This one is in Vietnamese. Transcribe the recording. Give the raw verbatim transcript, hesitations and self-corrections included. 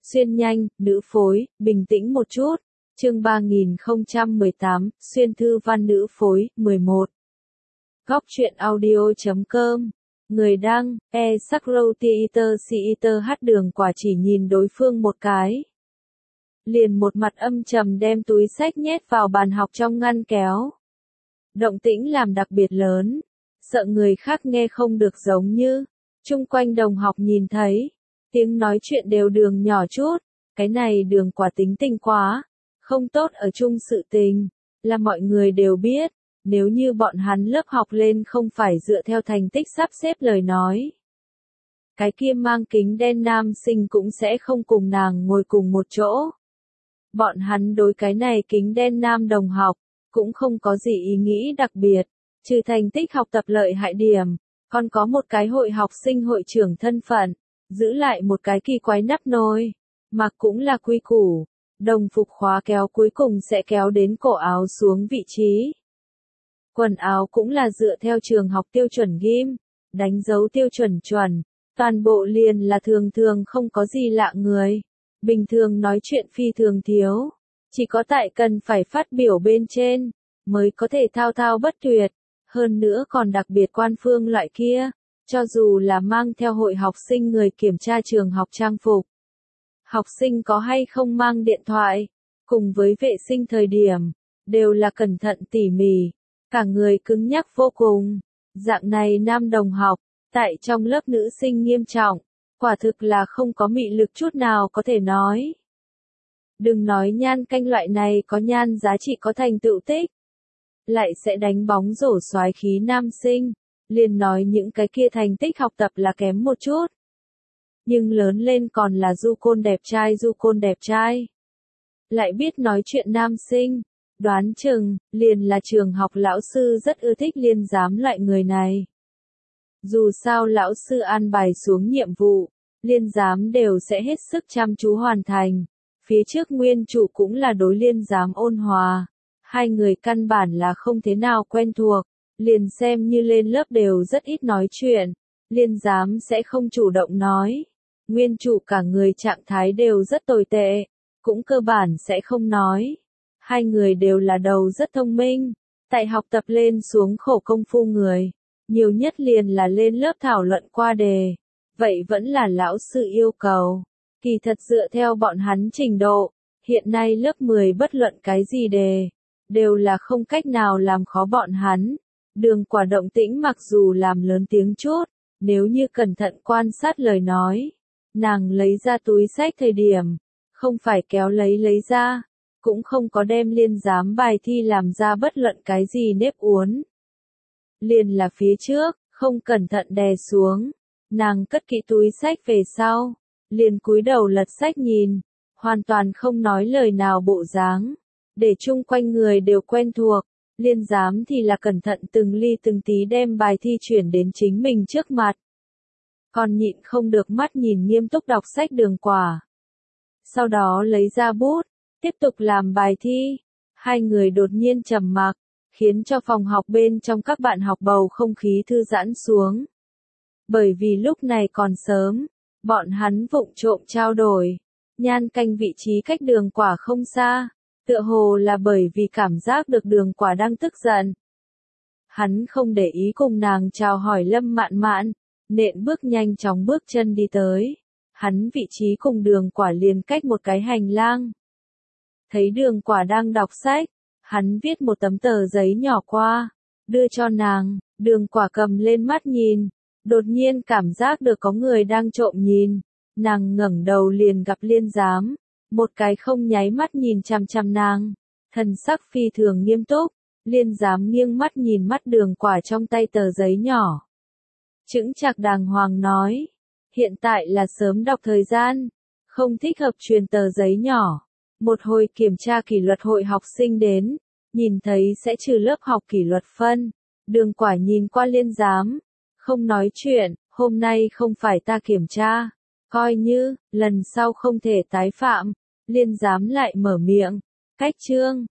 Xuyên nhanh, nữ phối, bình tĩnh một chút. Chương ba nghìn không trăm mười tám, xuyên thư văn nữ phối, mười một. Góc truyện audio chấm com. Người đăng, e sắc râu theater theater hát Đường Quả chỉ nhìn đối phương một cái. Liền một mặt âm trầm đem túi xách nhét vào bàn học trong ngăn kéo. Động tĩnh làm đặc biệt lớn, sợ người khác nghe không được giống như, chung quanh đồng học nhìn thấy, tiếng nói chuyện đều Đường nhỏ chút, cái này Đường Quả tính tình quá, không tốt ở chung sự tình, là mọi người đều biết, nếu như bọn hắn lớp học lên không phải dựa theo thành tích sắp xếp lời nói. Cái kia mang kính đen nam sinh cũng sẽ không cùng nàng ngồi cùng một chỗ. Bọn hắn đối cái này kính đen nam đồng học, cũng không có gì ý nghĩ đặc biệt, trừ thành tích học tập lợi hại điểm, còn có một cái hội học sinh hội trưởng thân phận, giữ lại một cái kỳ quái nắp nôi, mặc cũng là quy củ, đồng phục khóa kéo cuối cùng sẽ kéo đến cổ áo xuống vị trí. Quần áo cũng là dựa theo trường học tiêu chuẩn ghim, đánh dấu tiêu chuẩn chuẩn, toàn bộ liền là thường thường không có gì lạ người, bình thường nói chuyện phi thường thiếu, chỉ có tại cần phải phát biểu bên trên, mới có thể thao thao bất tuyệt, hơn nữa còn đặc biệt quan phương loại kia, cho dù là mang theo hội học sinh người kiểm tra trường học trang phục. Học sinh có hay không mang điện thoại, cùng với vệ sinh thời điểm, đều là cẩn thận tỉ mỉ, cả người cứng nhắc vô cùng. Dạng này nam đồng học, tại trong lớp nữ sinh nghiêm trọng, quả thực là không có mị lực chút nào có thể nói. Đừng nói nhan canh loại này có nhan giá trị có thành tựu tích, lại sẽ đánh bóng rổ soái khí nam sinh, liền nói những cái kia thành tích học tập là kém một chút. Nhưng lớn lên còn là du côn đẹp trai du côn đẹp trai. Lại biết nói chuyện nam sinh, đoán chừng, liền là trường học lão sư rất ưa thích Liên giám loại người này. Dù sao lão sư an bài xuống nhiệm vụ, Liên giám đều sẽ hết sức chăm chú hoàn thành. Phía trước nguyên chủ cũng là đối Liên giám ôn hòa. Hai người căn bản là không thế nào quen thuộc, liền xem như lên lớp đều rất ít nói chuyện. Liên giám sẽ không chủ động nói. Nguyên chủ cả người trạng thái đều rất tồi tệ, cũng cơ bản sẽ không nói. Hai người đều là đầu rất thông minh, tại học tập lên xuống khổ công phu người, nhiều nhất liền là lên lớp thảo luận qua đề, vậy vẫn là lão sư yêu cầu. Kỳ thật dựa theo bọn hắn trình độ, hiện nay lớp mười bất luận cái gì đề, đều là không cách nào làm khó bọn hắn. Đường Quả động tĩnh mặc dù làm lớn tiếng chút, nếu như cẩn thận quan sát lời nói, nàng lấy ra túi xách thời điểm, không phải kéo lấy lấy ra, cũng không có đem Liên giám bài thi làm ra bất luận cái gì nếp uốn. Liền là phía trước, không cẩn thận đè xuống, nàng cất kỹ túi xách về sau, liền cúi đầu lật sách nhìn, hoàn toàn không nói lời nào bộ dáng, để chung quanh người đều quen thuộc. Liên giám thì là cẩn thận từng ly từng tí đem bài thi chuyển đến chính mình trước mặt. Còn nhịn không được mắt nhìn nghiêm túc đọc sách Đường Quả. Sau đó lấy ra bút, tiếp tục làm bài thi. Hai người đột nhiên trầm mặc, khiến cho phòng học bên trong các bạn học bầu không khí thư giãn xuống. Bởi vì lúc này còn sớm, bọn hắn vụng trộm trao đổi. Nhan canh vị trí cách Đường Quả không xa, tựa hồ là bởi vì cảm giác được Đường Quả đang tức giận. Hắn không để ý cùng nàng chào hỏi Lâm Mạn Mạn, nện bước nhanh chóng bước chân đi tới. Hắn vị trí cùng Đường Quả liền cách một cái hành lang. Thấy Đường Quả đang đọc sách, hắn viết một tấm tờ giấy nhỏ qua, đưa cho nàng. Đường Quả cầm lên mắt nhìn, đột nhiên cảm giác được có người đang trộm nhìn. Nàng ngẩng đầu liền gặp Liên giám, một cái không nháy mắt nhìn chằm chằm nàng, thần sắc phi thường nghiêm túc. Liên giám nghiêng mắt nhìn mắt Đường Quả trong tay tờ giấy nhỏ, chững chạc đàng hoàng nói, hiện tại là sớm đọc thời gian, không thích hợp truyền tờ giấy nhỏ. Một hồi kiểm tra kỷ luật hội học sinh đến, nhìn thấy sẽ trừ lớp học kỷ luật phân. Đường Quả nhìn qua Liên giám, không nói chuyện, hôm nay không phải ta kiểm tra, coi như, lần sau không thể tái phạm. Liên giám lại mở miệng, cách chương,